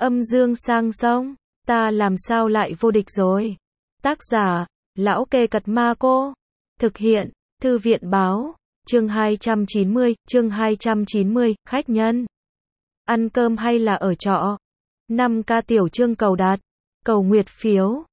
Âm dương sang sông, ta làm sao lại vô địch rồi. Tác giả, Lão Kê Cật Ma Cô. Thực hiện, Thư viện Báo. Chương 290, khách nhân. Ăn cơm hay là ở trọ? 5K tiểu chương cầu đạt, cầu nguyệt phiếu.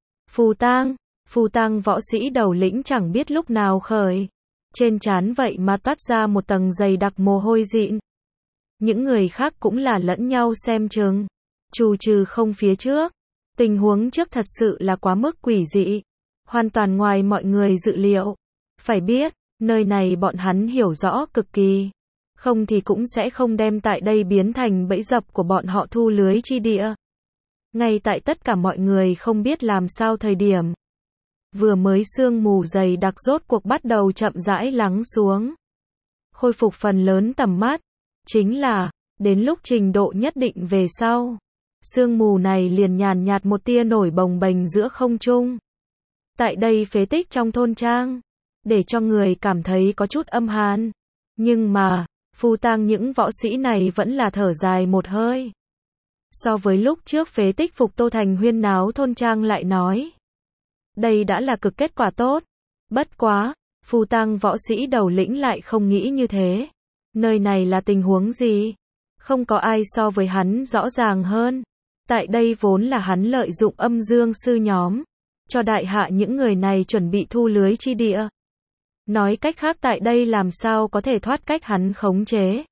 Phù tang võ sĩ đầu lĩnh chẳng biết lúc nào khởi. Trên trán vậy mà toát ra một tầng dày đặc mồ hôi dịn. Những người khác cũng là lẫn nhau xem chừng. Trừ không phía trước. Tình huống trước thật sự là quá mức quỷ dị. Hoàn toàn ngoài mọi người dự liệu. Phải biết, nơi này bọn hắn hiểu rõ cực kỳ. Không thì cũng sẽ không đem tại đây biến thành bẫy dập của bọn họ thu lưới chi địa. Ngay tại tất cả mọi người không biết làm sao thời điểm. Vừa mới sương mù dày đặc rốt cuộc bắt đầu chậm rãi lắng xuống. Khôi phục phần lớn tầm mắt. Chính là, đến lúc trình độ nhất định về sau. Sương mù này liền nhàn nhạt một tia nổi bồng bềnh giữa không trung. Tại đây phế tích trong thôn trang. Để cho người cảm thấy có chút âm hàn. Nhưng mà, Phù Tang những võ sĩ này vẫn là thở dài một hơi. So với lúc trước phế tích Phục Tô Thành huyên náo thôn trang lại nói. Đây đã là cực kết quả tốt. Bất quá, Phù Tang võ sĩ đầu lĩnh lại không nghĩ như thế. Nơi này là tình huống gì? Không có ai so với hắn rõ ràng hơn. Tại đây vốn là hắn lợi dụng âm dương sư nhóm. Cho đại hạ những người này chuẩn bị thu lưới chi địa. Nói cách khác tại đây làm sao có thể thoát cách hắn khống chế.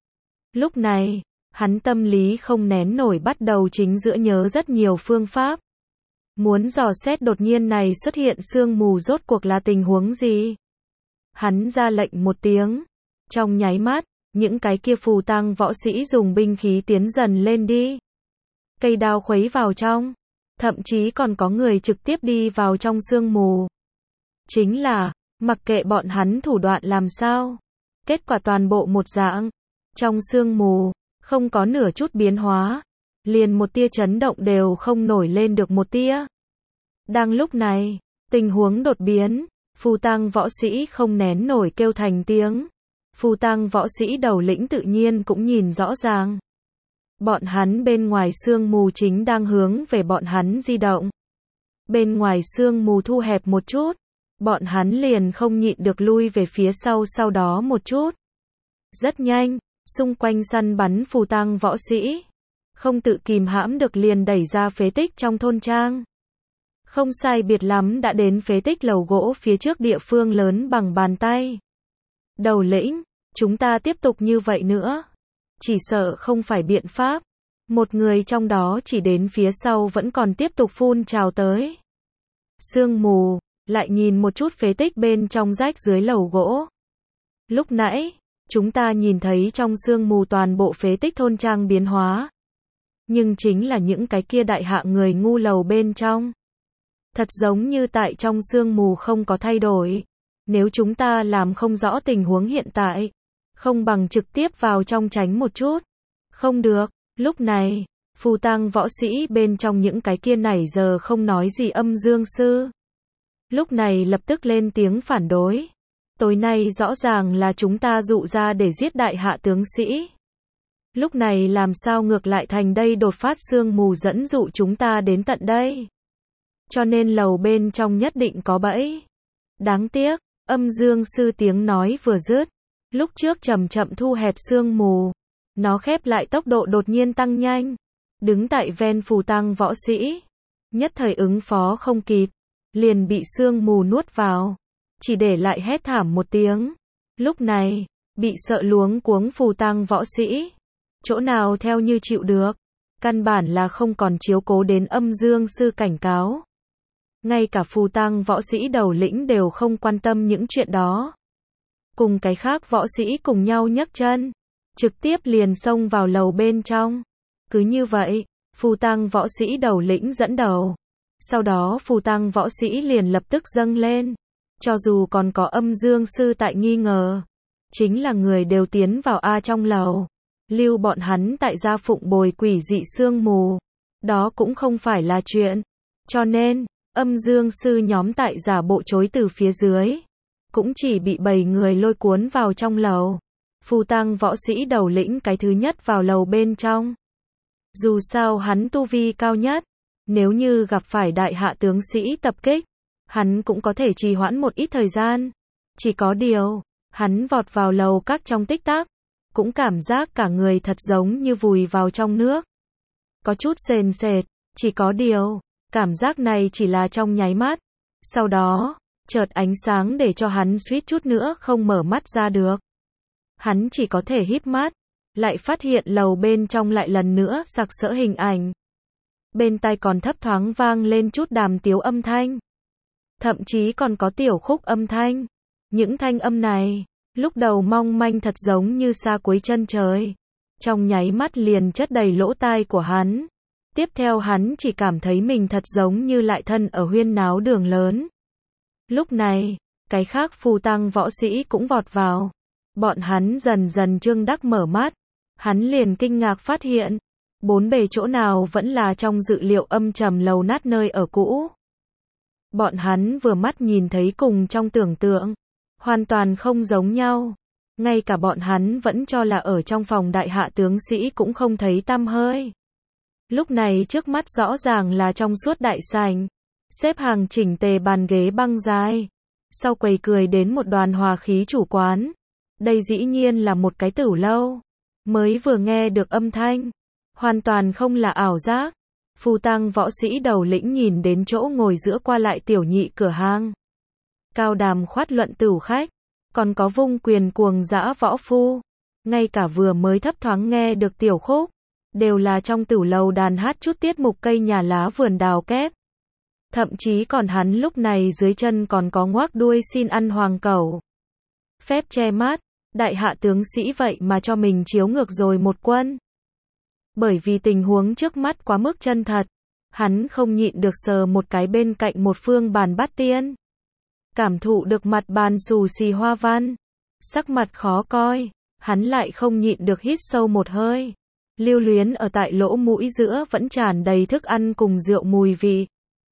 Lúc này, hắn tâm lý không nén nổi bắt đầu chính giữa nhớ rất nhiều phương pháp. Muốn dò xét đột nhiên này xuất hiện sương mù rốt cuộc là tình huống gì. Hắn ra lệnh một tiếng. Trong nháy mắt, những cái kia Phù Tang võ sĩ dùng binh khí tiến dần lên đi. Cây đao khuấy vào trong. Thậm chí còn có người trực tiếp đi vào trong sương mù. Chính là, mặc kệ bọn hắn thủ đoạn làm sao. Kết quả toàn bộ một dạng. Trong sương mù, không có nửa chút biến hóa. Liền một tia chấn động đều không nổi lên được một tia. Đang lúc này, tình huống đột biến. Phù Tang võ sĩ không nén nổi kêu thành tiếng. Phù Tang võ sĩ đầu lĩnh tự nhiên cũng nhìn rõ ràng. Bọn hắn bên ngoài sương mù chính đang hướng về bọn hắn di động. Bên ngoài sương mù thu hẹp một chút. Bọn hắn liền không nhịn được lui về phía sau đó một chút. Rất nhanh, xung quanh săn bắn Phù Tang võ sĩ. Không tự kìm hãm được liền đẩy ra phế tích trong thôn trang. Không sai biệt lắm đã đến phế tích lầu gỗ phía trước địa phương lớn bằng bàn tay. Đầu lĩnh, chúng ta tiếp tục như vậy nữa. Chỉ sợ không phải biện pháp. Một người trong đó chỉ đến phía sau vẫn còn tiếp tục phun trào tới. Sương mù, lại nhìn một chút phế tích bên trong rách dưới lầu gỗ. Lúc nãy, chúng ta nhìn thấy trong sương mù toàn bộ phế tích thôn trang biến hóa. Nhưng chính là những cái kia đại hạ người ngu lầu bên trong. Thật giống như tại trong sương mù không có thay đổi. Nếu chúng ta làm không rõ tình huống hiện tại, không bằng trực tiếp vào trong tránh một chút. Không được, lúc này, Phù Tang võ sĩ bên trong những cái kia nảy giờ không nói gì âm dương sư. Lúc này lập tức lên tiếng phản đối. Tối nay rõ ràng là chúng ta dụ ra để giết đại hạ tướng sĩ. Lúc này làm sao ngược lại thành đây đột phát sương mù dẫn dụ chúng ta đến tận đây. Cho nên lầu bên trong nhất định có bẫy. Đáng tiếc, âm dương sư tiếng nói vừa dứt. Lúc trước chậm thu hẹp sương mù. Nó khép lại tốc độ đột nhiên tăng nhanh. Đứng tại ven Phù Tang võ sĩ. Nhất thời ứng phó không kịp. Liền bị sương mù nuốt vào. Chỉ để lại hét thảm một tiếng. Lúc này, bị sợ luống cuống Phù Tang võ sĩ. Chỗ nào theo như chịu được. Căn bản là không còn chiếu cố đến âm dương sư cảnh cáo. Ngay cả Phù Tang võ sĩ đầu lĩnh đều không quan tâm những chuyện đó. Cùng cái khác võ sĩ cùng nhau nhấc chân. Trực tiếp liền xông vào lầu bên trong. Cứ như vậy, Phù Tang võ sĩ đầu lĩnh dẫn đầu. Sau đó Phù Tang võ sĩ liền lập tức dâng lên. Cho dù còn có âm dương sư tại nghi ngờ. Chính là người đều tiến vào trong lầu. Lưu bọn hắn tại gia phụng bồi quỷ dị sương mù. Đó cũng không phải là chuyện. Cho nên, âm dương sư nhóm tại giả bộ chối từ phía dưới. Cũng chỉ bị 7 người lôi cuốn vào trong lầu. Phù Tang võ sĩ đầu lĩnh cái thứ nhất vào lầu bên trong. Dù sao hắn tu vi cao nhất, nếu như gặp phải đại hạ tướng sĩ tập kích, hắn cũng có thể trì hoãn một ít thời gian. Chỉ có điều, hắn vọt vào lầu các trong tích tắc, cũng cảm giác cả người thật giống như vùi vào trong nước. Có chút sền sệt, chỉ có điều, cảm giác này chỉ là trong nháy mắt. Sau đó, chợt ánh sáng để cho hắn suýt chút nữa không mở mắt ra được. Hắn chỉ có thể híp mắt, lại phát hiện lầu bên trong lại lần nữa sặc sỡ hình ảnh. Bên tai còn thấp thoáng vang lên chút đàm tiếu âm thanh. Thậm chí còn có tiểu khúc âm thanh. Những thanh âm này, lúc đầu mong manh thật giống như xa cuối chân trời. Trong nháy mắt liền chất đầy lỗ tai của hắn. Tiếp theo hắn chỉ cảm thấy mình thật giống như lại thân ở huyên náo đường lớn. Lúc này, cái khác phù tăng võ sĩ cũng vọt vào. Bọn hắn dần dần trương đắc mở mắt. Hắn liền kinh ngạc phát hiện, bốn bề chỗ nào vẫn là trong dự liệu âm trầm lầu nát nơi ở cũ. Bọn hắn vừa mắt nhìn thấy cùng trong tưởng tượng, hoàn toàn không giống nhau. Ngay cả bọn hắn vẫn cho là ở trong phòng đại hạ tướng sĩ cũng không thấy tăm hơi. Lúc này trước mắt rõ ràng là trong suốt đại sảnh, xếp hàng chỉnh tề bàn ghế băng dài. Sau quầy cười đến một đoàn hòa khí chủ quán. Đây dĩ nhiên là một cái tửu lâu. Mới vừa nghe được âm thanh, hoàn toàn không là ảo giác. Phù tăng võ sĩ đầu lĩnh nhìn đến chỗ ngồi giữa qua lại tiểu nhị cửa hàng. Cao đàm khoát luận tửu khách, còn có vung quyền cuồng dã võ phu. Ngay cả vừa mới thấp thoáng nghe được tiểu khúc, đều là trong tửu lầu đàn hát chút tiết mục cây nhà lá vườn đào kép. Thậm chí còn hắn lúc này dưới chân còn có ngoác đuôi xin ăn hoàng cẩu. Phép che mắt, đại hạ tướng sĩ vậy mà cho mình chiếu ngược rồi một quân. Bởi vì tình huống trước mắt quá mức chân thật, hắn không nhịn được sờ một cái bên cạnh một phương bàn bát tiên. Cảm thụ được mặt bàn xù xì hoa văn, sắc mặt khó coi, hắn lại không nhịn được hít sâu một hơi. Lưu luyến ở tại lỗ mũi giữa vẫn tràn đầy thức ăn cùng rượu mùi vị.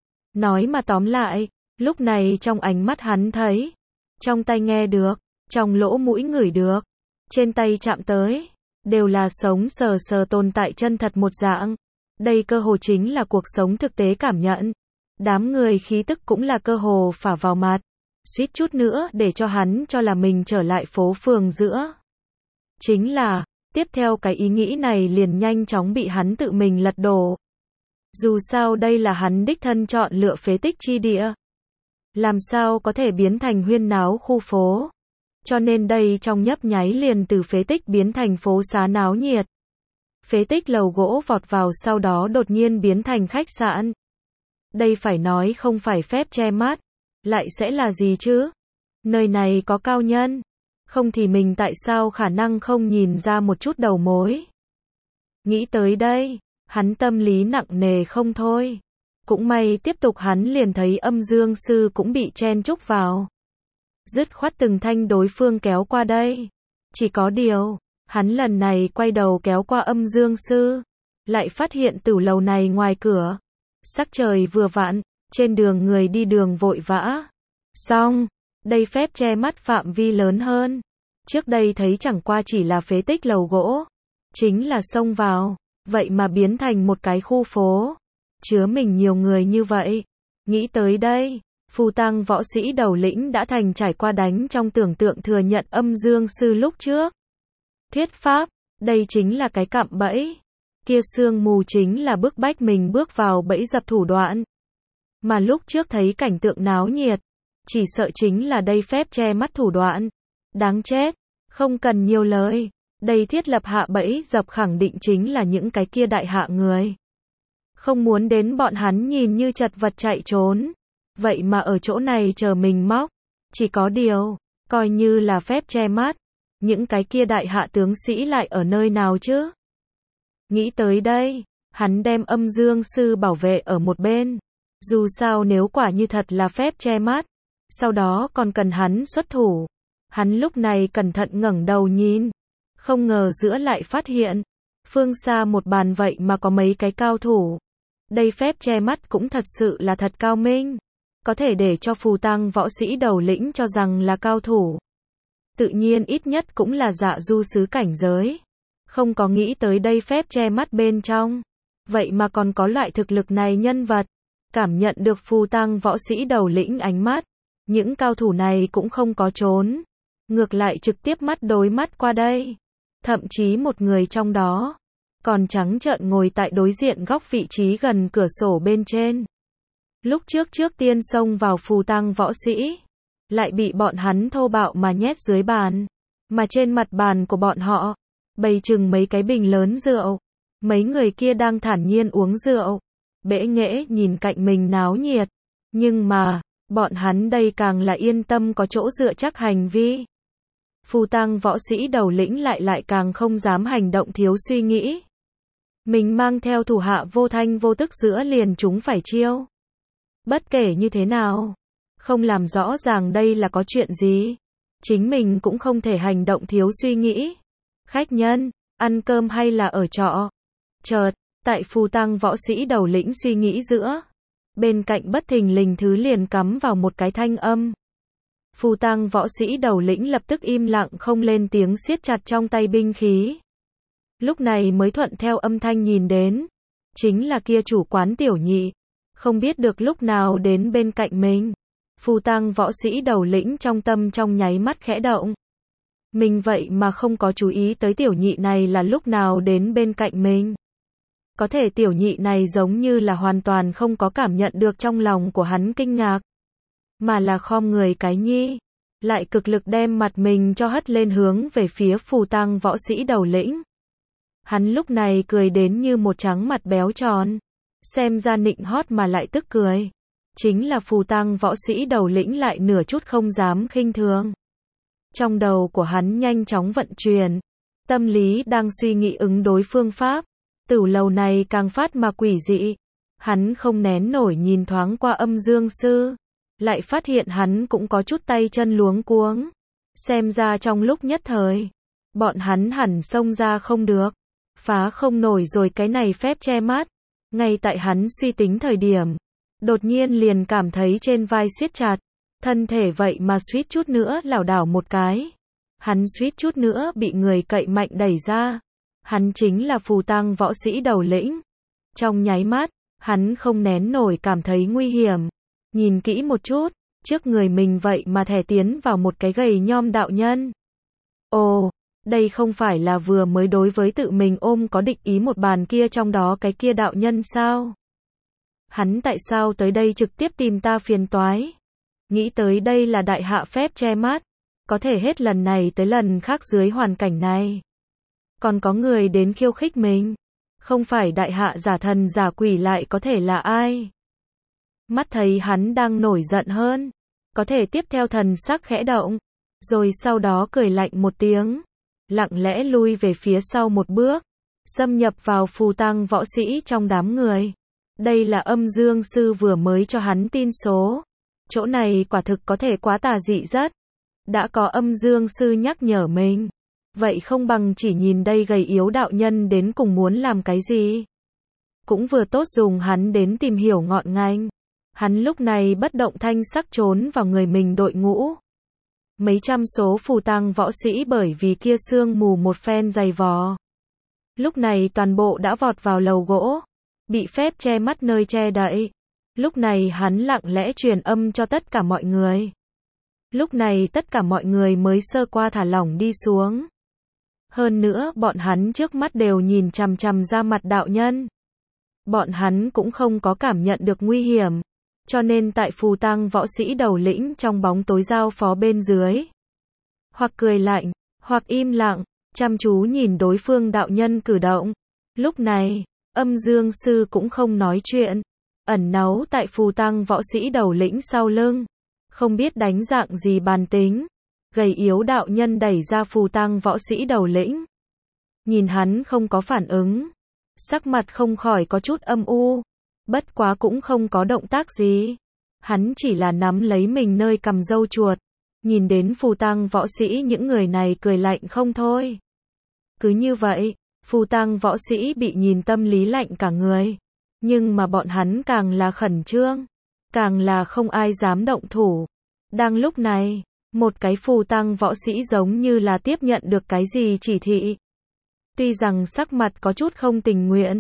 Nói mà tóm lại, lúc này trong ánh mắt hắn thấy, trong tai nghe được, trong lỗ mũi ngửi được, trên tay chạm tới, đều là sống sờ sờ tồn tại chân thật một dạng. Đây cơ hồ chính là cuộc sống thực tế cảm nhận. Đám người khí tức cũng là cơ hồ phả vào mặt, suýt chút nữa để cho hắn cho là mình trở lại phố phường giữa. Chính là, tiếp theo cái ý nghĩ này liền nhanh chóng bị hắn tự mình lật đổ. Dù sao đây là hắn đích thân chọn lựa phế tích chi địa. Làm sao có thể biến thành huyên náo khu phố. Cho nên đây trong nhấp nháy liền từ phế tích biến thành phố xá náo nhiệt. Phế tích lầu gỗ vọt vào sau đó đột nhiên biến thành khách sạn. Đây phải nói không phải phép che mắt, lại sẽ là gì chứ? Nơi này có cao nhân, không thì mình tại sao khả năng không nhìn ra một chút đầu mối. Nghĩ tới đây, hắn tâm lý nặng nề không thôi. Cũng may tiếp tục hắn liền thấy âm dương sư cũng bị chen chúc vào. Dứt khoát từng thanh đối phương kéo qua đây. Chỉ có điều, hắn lần này quay đầu kéo qua âm dương sư, lại phát hiện tửu lầu này ngoài cửa. Sắc trời vừa vặn, trên đường người đi đường vội vã. Xong, đây phép che mắt phạm vi lớn hơn. Trước đây thấy chẳng qua chỉ là phế tích lầu gỗ. Chính là xông vào, vậy mà biến thành một cái khu phố. Chứa mình nhiều người như vậy. Nghĩ tới đây, phù tăng võ sĩ đầu lĩnh đã thành trải qua đánh trong tưởng tượng thừa nhận âm dương sư lúc trước. Thuyết pháp, đây chính là cái cạm bẫy. Kia sương mù chính là bức bách mình bước vào bẫy dập thủ đoạn. Mà lúc trước thấy cảnh tượng náo nhiệt, chỉ sợ chính là đây phép che mắt thủ đoạn. Đáng chết, không cần nhiều lời. Đây thiết lập hạ bẫy dập khẳng định chính là những cái kia đại hạ người. Không muốn đến bọn hắn nhìn như chật vật chạy trốn. Vậy mà ở chỗ này chờ mình móc. Chỉ có điều, coi như là phép che mắt. Những cái kia đại hạ tướng sĩ lại ở nơi nào chứ? Nghĩ tới đây, hắn đem âm dương sư bảo vệ ở một bên. Dù sao nếu quả như thật là phép che mắt, sau đó còn cần hắn xuất thủ. Hắn lúc này cẩn thận ngẩng đầu nhìn. Không ngờ giữa lại phát hiện, phương xa một bàn vậy mà có mấy cái cao thủ. Đây phép che mắt cũng thật sự là thật cao minh. Có thể để cho phù tăng võ sĩ đầu lĩnh cho rằng là cao thủ. Tự nhiên ít nhất cũng là dạ du sứ cảnh giới. Không có nghĩ tới đây phép che mắt bên trong Vậy mà còn có loại thực lực này nhân vật. Cảm nhận được phù tang võ sĩ đầu lĩnh ánh mắt, những cao thủ này cũng không có trốn, ngược lại trực tiếp mắt đối mắt qua đây. Thậm chí một người trong đó còn trắng trợn ngồi tại đối diện góc vị trí gần cửa sổ bên trên. Lúc trước tiên xông vào phù tang võ sĩ, lại bị bọn hắn thô bạo mà nhét dưới bàn. Mà trên mặt bàn của bọn họ, bày chừng mấy cái bình lớn rượu. Mấy người kia đang thản nhiên uống rượu, bẽ nghễ nhìn cạnh mình náo nhiệt. Nhưng mà, bọn hắn đây càng là yên tâm có chỗ dựa chắc hành vi. Phù tang võ sĩ đầu lĩnh lại càng không dám hành động thiếu suy nghĩ. Mình mang theo thủ hạ vô thanh vô tức giữa liền chúng phải chiêu. Bất kể như thế nào, không làm rõ ràng đây là có chuyện gì, chính mình cũng không thể hành động thiếu suy nghĩ. Khách nhân, ăn cơm hay là ở trọ? Chợt, tại phù tang võ sĩ đầu lĩnh suy nghĩ giữa, bên cạnh bất thình lình thứ liền cắm vào một cái thanh âm. Phù tang võ sĩ đầu lĩnh lập tức im lặng không lên tiếng siết chặt trong tay binh khí. Lúc này mới thuận theo âm thanh nhìn đến, chính là kia chủ quán tiểu nhị, không biết được lúc nào đến bên cạnh mình. Phù tang võ sĩ đầu lĩnh trong tâm trong nháy mắt khẽ động. Mình vậy mà không có chú ý tới tiểu nhị này là lúc nào đến bên cạnh mình. Có thể tiểu nhị này giống như là hoàn toàn không có cảm nhận được trong lòng của hắn kinh ngạc, mà là khom người cái nhi, lại cực lực đem mặt mình cho hất lên hướng về phía phù tang võ sĩ đầu lĩnh. Hắn lúc này cười đến như một trắng mặt béo tròn, xem ra nịnh hót mà lại tức cười. Chính là phù tang võ sĩ đầu lĩnh lại nửa chút không dám khinh thường. Trong đầu của hắn nhanh chóng vận chuyển, tâm lý đang suy nghĩ ứng đối phương pháp. Tửu lầu này càng phát mà quỷ dị. Hắn không nén nổi nhìn thoáng qua Âm Dương Sư, lại phát hiện hắn cũng có chút tay chân luống cuống. Xem ra trong lúc nhất thời, bọn hắn hẳn xông ra không được, phá không nổi rồi cái này phép che mắt. Ngay tại hắn suy tính thời điểm, đột nhiên liền cảm thấy trên vai siết chặt, thân thể vậy mà suýt chút nữa lảo đảo một cái. Hắn suýt chút nữa bị người cậy mạnh đẩy ra. Hắn chính là phù tang võ sĩ đầu lĩnh. Trong nháy mắt, hắn không nén nổi cảm thấy nguy hiểm. Nhìn kỹ một chút, trước người mình vậy mà thẻ tiến vào một cái gầy nhom đạo nhân. Ồ, đây không phải là vừa mới đối với tự mình ôm có định ý một bàn kia trong đó cái kia đạo nhân sao? Hắn tại sao tới đây trực tiếp tìm ta phiền toái? Nghĩ tới đây là đại hạ phép che mắt, có thể hết lần này tới lần khác dưới hoàn cảnh này. Còn có người đến khiêu khích mình, không phải đại hạ giả thần giả quỷ lại có thể là ai? Mắt thấy hắn đang nổi giận hơn, có thể tiếp theo thần sắc khẽ động, rồi sau đó cười lạnh một tiếng, lặng lẽ lui về phía sau một bước, xâm nhập vào phù tang võ sĩ trong đám người. Đây là Âm Dương Sư vừa mới cho hắn tin số. Chỗ này quả thực có thể quá tà dị rất. Đã có Âm Dương Sư nhắc nhở mình, vậy không bằng chỉ nhìn đây gầy yếu đạo nhân đến cùng muốn làm cái gì. Cũng vừa tốt dùng hắn đến tìm hiểu ngọn ngành. Hắn lúc này bất động thanh sắc trốn vào người mình đội ngũ. Mấy trăm số phù tang võ sĩ bởi vì kia sương mù một phen dày vò, lúc này toàn bộ đã vọt vào lầu gỗ, bị phép che mắt nơi che đậy. Lúc này hắn lặng lẽ truyền âm cho tất cả mọi người. Lúc này tất cả mọi người mới sơ qua thả lỏng đi xuống. Hơn nữa bọn hắn trước mắt đều nhìn chằm chằm ra mặt đạo nhân. Bọn hắn cũng không có cảm nhận được nguy hiểm. Cho nên tại phù tang võ sĩ đầu lĩnh trong bóng tối giao phó bên dưới, hoặc cười lạnh, hoặc im lặng, chăm chú nhìn đối phương đạo nhân cử động. Lúc này, Âm Dương Sư cũng không nói chuyện, ẩn náu tại phù tang võ sĩ đầu lĩnh sau lưng, không biết đánh dạng gì bàn tính. Gầy yếu đạo nhân đẩy ra phù tang võ sĩ đầu lĩnh. Nhìn hắn không có phản ứng, sắc mặt không khỏi có chút âm u. Bất quá cũng không có động tác gì. Hắn chỉ là nắm lấy mình nơi cầm râu chuột. Nhìn đến phù tang võ sĩ những người này cười lạnh không thôi. Cứ như vậy, phù tang võ sĩ bị nhìn tâm lý lạnh cả người. Nhưng mà bọn hắn càng là khẩn trương, càng là không ai dám động thủ. Đang lúc này, một cái phù tang võ sĩ giống như là tiếp nhận được cái gì chỉ thị. Tuy rằng sắc mặt có chút không tình nguyện,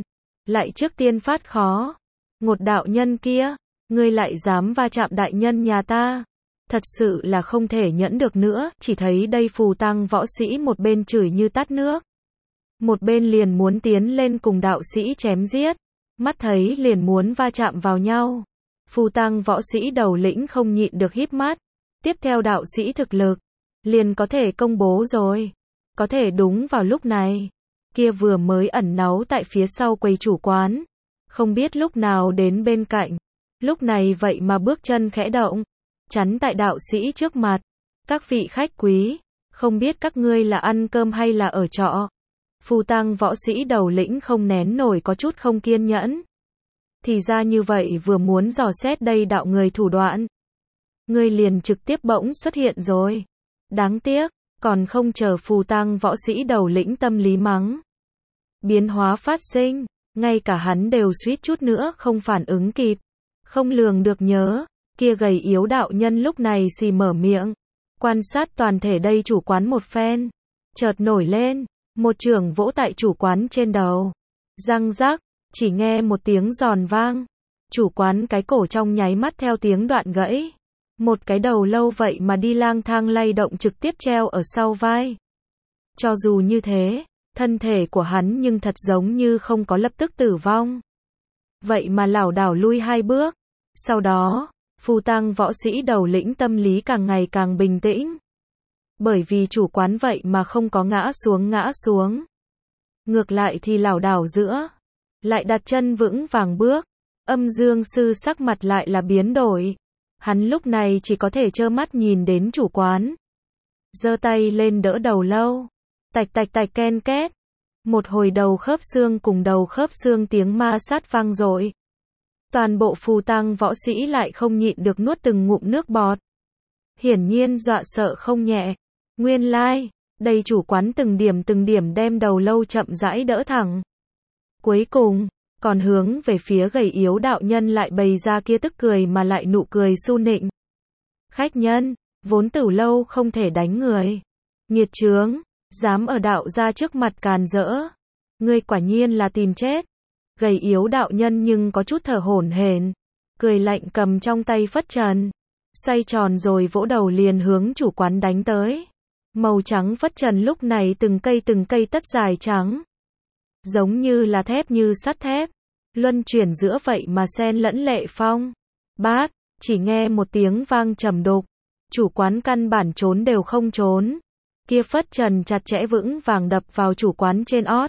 lại trước tiên phát khó. Ngột đạo nhân kia, ngươi lại dám va chạm đại nhân nhà ta. Thật sự là không thể nhẫn được nữa, chỉ thấy đây phù tăng võ sĩ một bên chửi như tát nước. Một bên liền muốn tiến lên cùng đạo sĩ chém giết. Mắt thấy liền muốn va chạm vào nhau. Phù tăng võ sĩ đầu lĩnh không nhịn được híp mắt. Tiếp theo đạo sĩ thực lực, liền có thể công bố rồi. Có thể đúng vào lúc này. Kia vừa mới ẩn náu tại phía sau quầy chủ quán. Không biết lúc nào đến bên cạnh. Lúc này vậy mà bước chân khẽ động. Chắn tại đạo sĩ trước mặt. Các vị khách quý, không biết các ngươi là ăn cơm hay là ở trọ. Phù tăng võ sĩ đầu lĩnh không nén nổi có chút không kiên nhẫn. Thì ra như vậy vừa muốn dò xét đây đạo người thủ đoạn. Ngươi liền trực tiếp bỗng xuất hiện rồi. Đáng tiếc, còn không chờ phù tăng võ sĩ đầu lĩnh tâm lý mắng. Biến hóa phát sinh, ngay cả hắn đều suýt chút nữa không phản ứng kịp. Không lường được nhớ, kia gầy yếu đạo nhân lúc này xì mở miệng. Quan sát toàn thể đây chủ quán một phen. Chợt nổi lên, một chưởng vỗ tại chủ quán trên đầu. Răng rắc, chỉ nghe một tiếng giòn vang. Chủ quán cái cổ trong nháy mắt theo tiếng đoạn gãy. Một cái đầu lâu vậy mà đi lang thang lay động trực tiếp treo ở sau vai. Cho dù như thế, thân thể của hắn nhưng thật giống như không có lập tức tử vong. Vậy mà lảo đảo lui 2 bước. Sau đó, phù tăng võ sĩ đầu lĩnh tâm lý càng ngày càng bình tĩnh. Bởi vì chủ quán vậy mà không có ngã xuống. Ngược lại thì lảo đảo giữa. Lại đặt chân vững vàng bước. Âm Dương sư sắc mặt lại là biến đổi. Hắn lúc này chỉ có thể trơ mắt nhìn đến chủ quán. Giơ tay lên đỡ đầu lâu. Tạch tạch tạch ken két. Một hồi đầu khớp xương cùng đầu khớp xương tiếng ma sát vang dội. Toàn bộ phù tăng võ sĩ lại không nhịn được nuốt từng ngụm nước bọt. Hiển nhiên dọa sợ không nhẹ. Nguyên lai, đây chủ quán từng điểm đem đầu lâu chậm rãi đỡ thẳng. Cuối cùng, còn hướng về phía gầy yếu đạo nhân lại bày ra kia tức cười mà lại nụ cười su nịnh. Khách nhân, vốn Tử lâu không thể đánh người. Nghiệt chướng, dám ở đạo gia trước mặt càn rỡ. Ngươi quả nhiên là tìm chết. Gầy yếu đạo nhân nhưng có chút thở hổn hển, cười lạnh cầm trong tay phất trần, xoay tròn rồi vỗ đầu liền hướng chủ quán đánh tới. Màu trắng phất trần lúc này từng cây tất dài trắng, giống như là thép như sắt thép, luân chuyển giữa vậy mà xen lẫn lệ phong. Bát, chỉ nghe một tiếng vang trầm đục, chủ quán căn bản trốn đều không trốn. Kia phất trần chặt chẽ vững vàng đập vào chủ quán trên ót.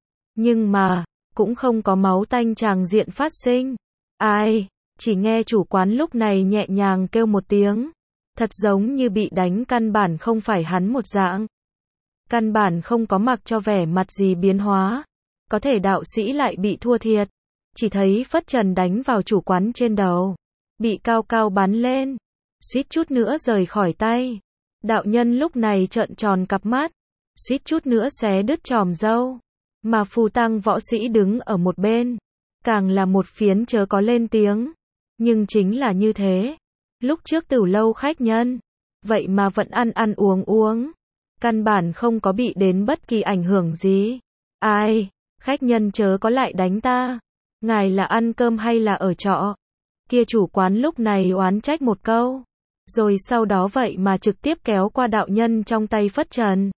Nhưng mà, cũng không có máu tanh tràng diện phát sinh. Ai, chỉ nghe chủ quán lúc này nhẹ nhàng kêu một tiếng. Thật giống như bị đánh căn bản không phải hắn một dạng. Căn bản không có mặc cho vẻ mặt gì biến hóa. Có thể đạo sĩ lại bị thua thiệt. Chỉ thấy phất trần đánh vào chủ quán trên đầu. Bị cao cao bắn lên. Suýt chút nữa rời khỏi tay. Đạo nhân lúc này trợn tròn cặp mắt. Suýt chút nữa xé đứt chòm râu. Mà phù tăng võ sĩ đứng ở một bên. Càng là một phiến chớ có lên tiếng. Nhưng chính là như thế. Lúc trước Tử lâu khách nhân. Vậy mà vẫn ăn uống. Căn bản không có bị đến bất kỳ ảnh hưởng gì. Ai, khách nhân chớ có lại đánh ta. Ngài là ăn cơm hay là ở trọ? Kia chủ quán lúc này oán trách một câu. Rồi sau đó vậy mà trực tiếp kéo qua đạo nhân trong tay phất trần.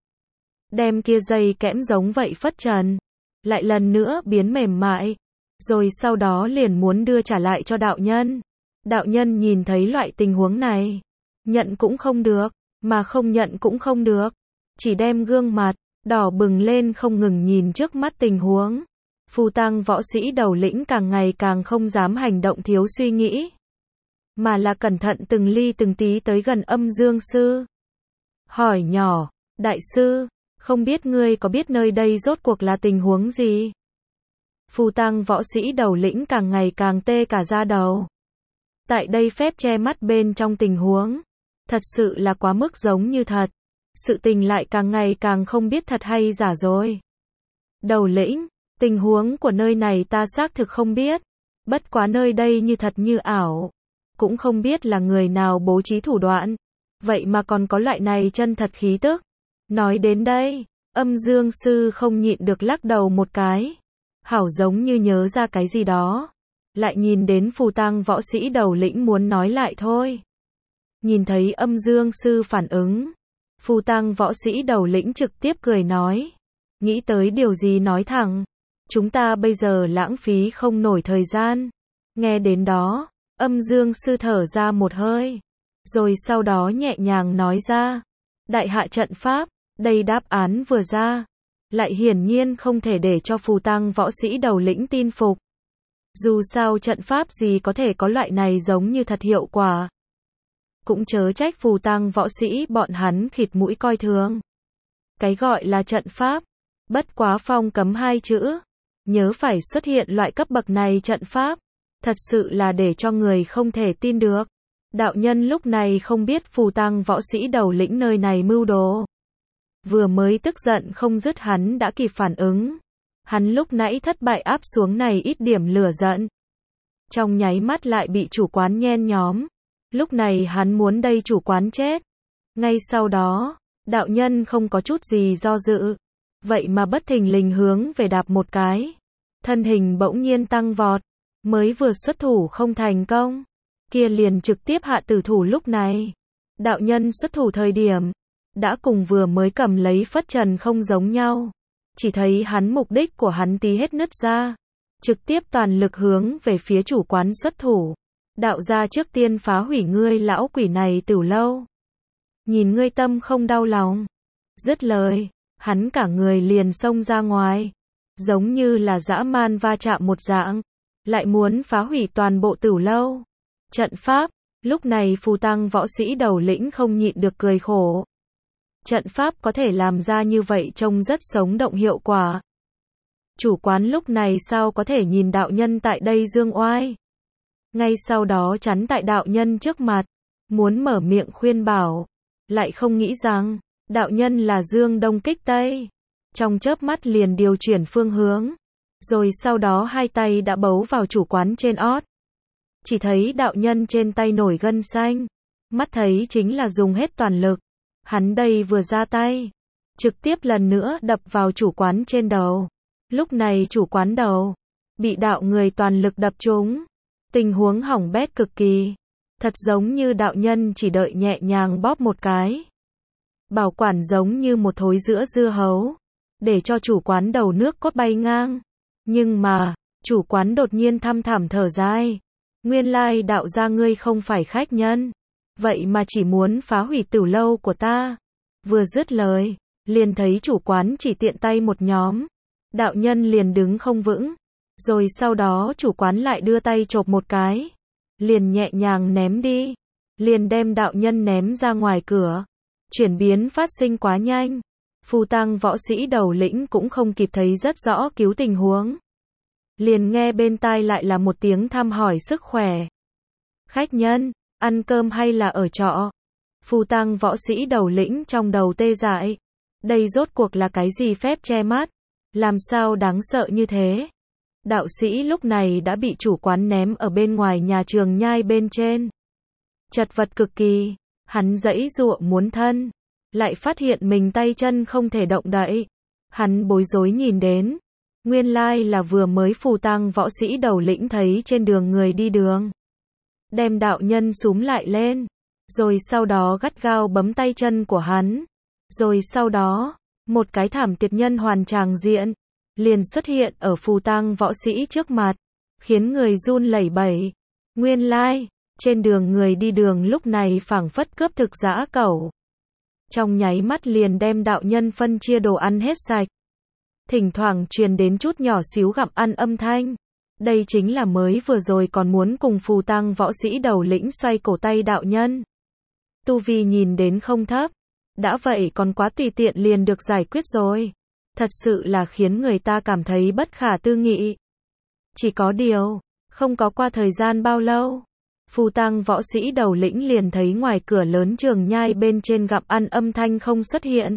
Đem kia dây kẽm giống vậy phất trần. Lại lần nữa biến mềm mại. Rồi sau đó liền muốn đưa trả lại cho đạo nhân. Đạo nhân nhìn thấy loại tình huống này. Nhận cũng không được. Mà không nhận cũng không được. Chỉ đem gương mặt đỏ bừng lên không ngừng nhìn trước mắt tình huống. Phù tăng võ sĩ đầu lĩnh càng ngày càng không dám hành động thiếu suy nghĩ. Mà là cẩn thận từng ly từng tí tới gần Âm Dương sư. Hỏi nhỏ, đại sư, không biết ngươi có biết nơi đây rốt cuộc là tình huống gì? Phù tăng võ sĩ đầu lĩnh càng ngày càng tê cả da đầu. Tại đây phép che mắt bên trong tình huống. Thật sự là quá mức giống như thật. Sự tình lại càng ngày càng không biết thật hay giả rồi. Đầu lĩnh, tình huống của nơi này ta xác thực không biết. Bất quá nơi đây như thật như ảo. Cũng không biết là người nào bố trí thủ đoạn. Vậy mà còn có loại này chân thật khí tức. Nói đến đây, Âm Dương sư không nhịn được lắc đầu một cái. hảo giống như nhớ ra cái gì đó. Lại nhìn đến phù tang võ sĩ đầu lĩnh muốn nói lại thôi. Nhìn thấy âm dương sư phản ứng. Phù tang võ sĩ đầu lĩnh trực tiếp cười nói. Nghĩ tới điều gì nói thẳng. Chúng ta bây giờ lãng phí không nổi thời gian. Nghe đến đó, âm dương sư thở ra một hơi. Rồi sau đó nhẹ nhàng nói ra. Đại hạ trận pháp, đây đáp án vừa ra. Lại hiển nhiên không thể để cho phù tang võ sĩ đầu lĩnh tin phục. Dù sao trận pháp gì có thể có loại này giống như thật hiệu quả. Cũng chớ trách phù tang võ sĩ bọn hắn khịt mũi coi thường. Cái gọi là trận pháp, bất quá phong cấm hai chữ. Nhớ phải xuất hiện loại cấp bậc này trận pháp. Thật sự là để cho người không thể tin được. Đạo nhân lúc này không biết phù tang võ sĩ đầu lĩnh nơi này mưu đồ. Vừa mới tức giận không dứt hắn đã kịp phản ứng. Hắn lúc nãy thất bại áp xuống này ít điểm lửa giận. Trong nháy mắt lại bị chủ quán nhen nhóm. Lúc này hắn muốn đây chủ quán chết. Ngay sau đó, đạo nhân không có chút gì do dự. Vậy mà bất thình lình hướng về đạp một cái. Thân hình bỗng nhiên tăng vọt. Mới vừa xuất thủ không thành công. Kia liền trực tiếp hạ tử thủ lúc này. Đạo nhân xuất thủ thời điểm. Đã cùng vừa mới cầm lấy phất trần không giống nhau. Chỉ thấy hắn mục đích của hắn tí hết nứt ra. Trực tiếp toàn lực hướng về phía chủ quán xuất thủ. Đạo gia trước tiên phá hủy ngươi lão quỷ này từ lâu. Nhìn ngươi tâm không đau lòng. Dứt lời, hắn cả người liền xông ra ngoài. Giống như là dã man va chạm một dạng. Lại muốn phá hủy toàn bộ tử lâu. Trận pháp, lúc này phù tang võ sĩ đầu lĩnh không nhịn được cười khổ. Trận pháp có thể làm ra như vậy trông rất sống động hiệu quả. Chủ quán lúc này sao có thể nhìn đạo nhân tại đây dương oai. Ngay sau đó chắn tại đạo nhân trước mặt. Muốn mở miệng khuyên bảo. Lại không nghĩ rằng, đạo nhân là dương đông kích tây. Trong chớp mắt liền điều chuyển phương hướng. Rồi sau đó hai tay đã bấu vào chủ quán trên ót. Chỉ thấy đạo nhân trên tay nổi gân xanh. Mắt thấy chính là dùng hết toàn lực. Hắn đây vừa ra tay. Trực tiếp lần nữa đập vào chủ quán trên đầu. Lúc này chủ quán đầu. Bị đạo người toàn lực đập trúng. Tình huống hỏng bét cực kỳ. Thật giống như đạo nhân chỉ đợi nhẹ nhàng bóp một cái. Bảo quản giống như một thối giữa dưa hấu. Để cho chủ quán đầu nước cốt bay ngang. Nhưng mà, chủ quán đột nhiên thăm thẳm thở dài. Nguyên lai đạo gia ngươi không phải khách nhân. Vậy mà chỉ muốn phá hủy tử lâu của ta. Vừa dứt lời, liền thấy chủ quán chỉ tiện tay một nhóm. Đạo nhân liền đứng không vững. Rồi sau đó chủ quán lại đưa tay chộp một cái. Liền nhẹ nhàng ném đi. Liền đem đạo nhân ném ra ngoài cửa. Chuyển biến phát sinh quá nhanh. Phù tang võ sĩ đầu lĩnh cũng không kịp thấy rất rõ cứu tình huống. Liền nghe bên tai lại là một tiếng thăm hỏi sức khỏe. Khách nhân, ăn cơm hay là ở trọ? Phù tang võ sĩ đầu lĩnh trong đầu tê dại. Đây rốt cuộc là cái gì phép che mắt? Làm sao đáng sợ như thế? Đạo sĩ lúc này đã bị chủ quán ném ở bên ngoài nhà trường nhai bên trên. Chật vật cực kỳ, hắn giãy giụa muốn thân. Lại phát hiện mình tay chân không thể động đậy. Hắn bối rối nhìn đến. Nguyên lai là vừa mới phù tang võ sĩ đầu lĩnh thấy trên đường người đi đường. Đem đạo nhân súm lại lên. Rồi sau đó gắt gao bấm tay chân của hắn. Rồi sau đó, một cái thảm tuyệt nhân hoàn tràng diện. Liền xuất hiện ở phù tang võ sĩ trước mặt. Khiến người run lẩy bẩy. Nguyên lai, trên đường người đi đường lúc này phảng phất cướp thực dã cẩu. Trong nháy mắt liền đem đạo nhân phân chia đồ ăn hết sạch. Thỉnh thoảng truyền đến chút nhỏ xíu gặm ăn âm thanh. Đây chính là mới vừa rồi còn muốn cùng phù tang võ sĩ đầu lĩnh xoay cổ tay đạo nhân. Tu vi nhìn đến không thấp. Đã vậy còn quá tùy tiện liền được giải quyết rồi. Thật sự là khiến người ta cảm thấy bất khả tư nghị. Chỉ có điều, không có qua thời gian bao lâu. Phù tang võ sĩ đầu lĩnh liền thấy ngoài cửa lớn trường nhai bên trên gặm ăn âm thanh không xuất hiện.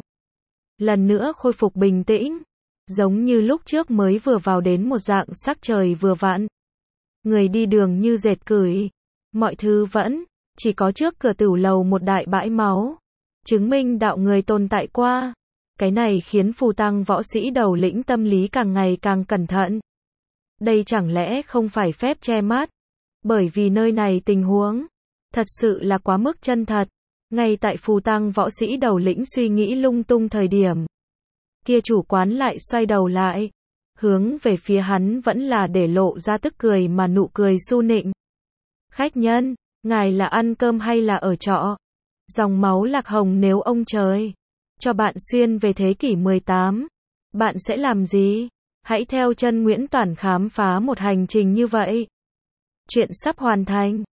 Lần nữa khôi phục bình tĩnh. Giống như lúc trước mới vừa vào đến một dạng sắc trời vừa vặn. Người đi đường như dệt cửi. Mọi thứ vẫn, chỉ có trước cửa tửu lầu một đại bãi máu. Chứng minh đạo người tồn tại qua. Cái này khiến phù tang võ sĩ đầu lĩnh tâm lý càng ngày càng cẩn thận. Đây chẳng lẽ không phải phép che mắt? Bởi vì nơi này tình huống thật sự là quá mức chân thật. Ngay tại phù tang võ sĩ đầu lĩnh suy nghĩ lung tung thời điểm, kia chủ quán lại xoay đầu lại, hướng về phía hắn vẫn là để lộ ra tức cười mà nụ cười su nịnh. Khách nhân, ngài là ăn cơm hay là ở trọ? Dòng máu lạc hồng nếu ông trời cho bạn xuyên về thế kỷ 18, bạn sẽ làm gì? Hãy theo chân Nguyễn Toản khám phá một hành trình như vậy. Chuyện sắp hoàn thành.